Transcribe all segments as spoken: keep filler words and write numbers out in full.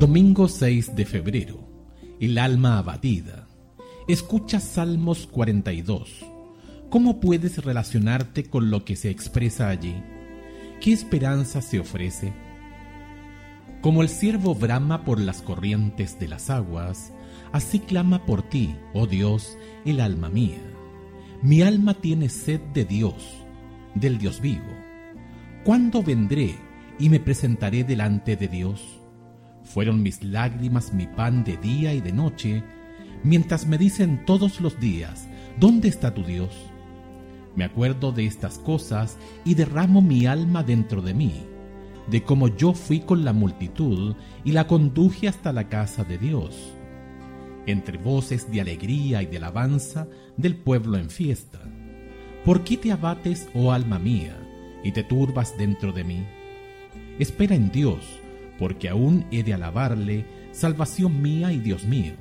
Domingo seis de febrero. El alma abatida. Escucha Salmos cuarenta y dos. ¿Cómo puedes relacionarte con lo que se expresa allí? ¿Qué esperanza se ofrece? Como el ciervo brama por las corrientes de las aguas, así clama por ti, oh Dios, el alma mía. Mi alma tiene sed de Dios, del Dios vivo. ¿Cuándo vendré y me presentaré delante de Dios? Fueron mis lágrimas mi pan de día y de noche, mientras me dicen todos los días, ¿dónde está tu Dios? Me acuerdo de estas cosas y derramo mi alma dentro de mí, de cómo yo fui con la multitud y la conduje hasta la casa de Dios, entre voces de alegría y de alabanza del pueblo en fiesta. ¿Por qué te abates, oh alma mía, y te turbas dentro de mí? Espera en Dios, porque aún he de alabarle, salvación mía y Dios mío.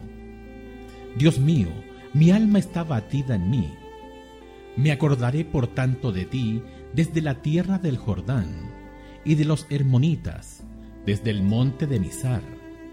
Dios mío, mi alma está batida en mí. Me acordaré por tanto de ti desde la tierra del Jordán y de los hermonitas, desde el monte de Mizar.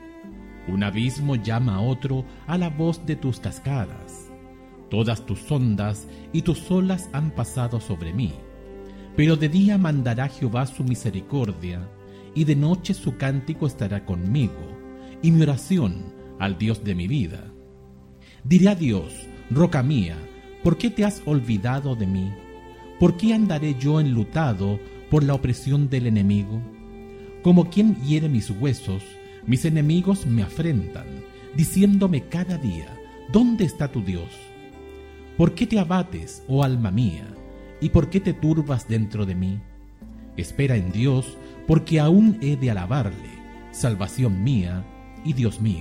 Un abismo llama a otro a la voz de tus cascadas. Todas tus ondas y tus olas han pasado sobre mí. Pero de día mandará Jehová su misericordia, y de noche su cántico estará conmigo, y mi oración al Dios de mi vida. Diré a Dios, roca mía, ¿por qué te has olvidado de mí? ¿Por qué andaré yo enlutado por la opresión del enemigo? Como quien hiere mis huesos, mis enemigos me afrentan, diciéndome cada día, ¿dónde está tu Dios? ¿Por qué te abates, oh alma mía, y por qué te turbas dentro de mí? Espera en Dios, porque aún he de alabarle, salvación mía y Dios mío.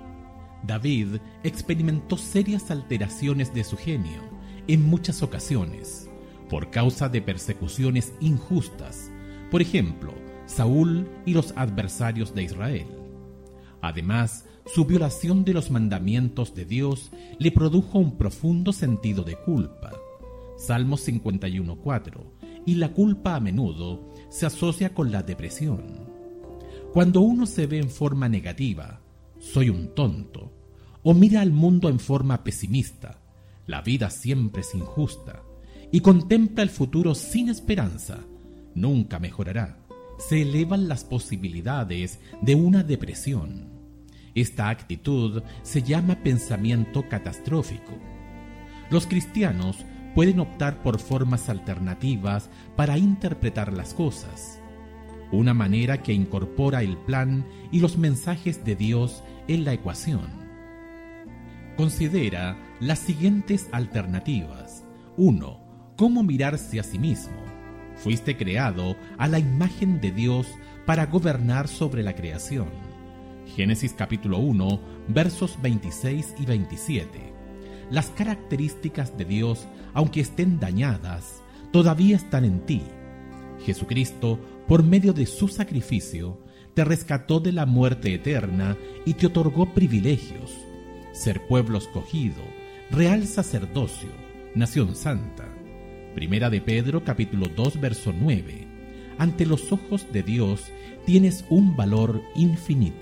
David experimentó serias alteraciones de su genio en muchas ocasiones, por causa de persecuciones injustas, por ejemplo, Saúl y los adversarios de Israel. Además, su violación de los mandamientos de Dios le produjo un profundo sentido de culpa. Salmos cincuenta y uno cuatro. Y la culpa a menudo se asocia con la depresión. Cuando uno se ve en forma negativa, soy un tonto, o mira al mundo en forma pesimista, la vida siempre es injusta, y contempla el futuro sin esperanza, nunca mejorará, se elevan las posibilidades de una depresión. Esta actitud se llama pensamiento catastrófico. Los cristianos pueden optar por formas alternativas para interpretar las cosas, una manera que incorpora el plan y los mensajes de Dios en la ecuación. Considera las siguientes alternativas. uno. ¿Cómo mirarse a sí mismo? Fuiste creado a la imagen de Dios para gobernar sobre la creación. Génesis capítulo uno, versos veintiséis y veintisiete. Las características de Dios, aunque estén dañadas, todavía están en ti. Jesucristo, por medio de su sacrificio, te rescató de la muerte eterna y te otorgó privilegios: ser pueblo escogido, real sacerdocio, nación santa. Primera de Pedro capítulo dos, verso nueve. Ante los ojos de Dios tienes un valor infinito.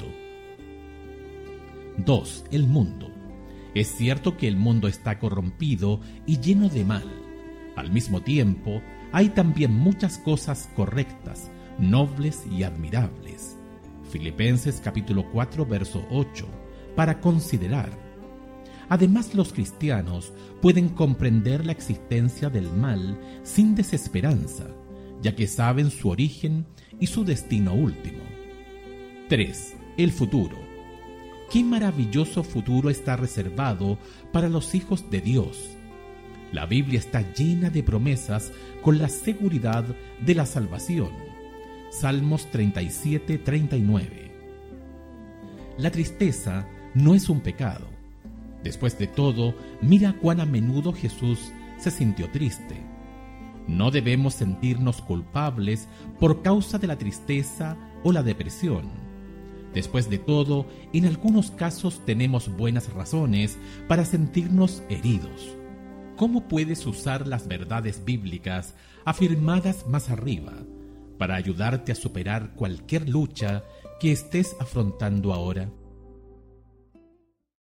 dos. El mundo. Es cierto que el mundo está corrompido y lleno de mal. Al mismo tiempo, hay también muchas cosas correctas, nobles y admirables. Filipenses capítulo cuatro, verso ocho, para considerar. Además, los cristianos pueden comprender la existencia del mal sin desesperanza, ya que saben su origen y su destino último. tres. El futuro. ¡Qué maravilloso futuro está reservado para los hijos de Dios! La Biblia está llena de promesas con la seguridad de la salvación. Salmos treinta y siete, treinta y nueve. La tristeza no es un pecado. Después de todo, mira cuán a menudo Jesús se sintió triste. No debemos sentirnos culpables por causa de la tristeza o la depresión. Después de todo, en algunos casos tenemos buenas razones para sentirnos heridos. ¿Cómo puedes usar las verdades bíblicas afirmadas más arriba para ayudarte a superar cualquier lucha que estés afrontando ahora?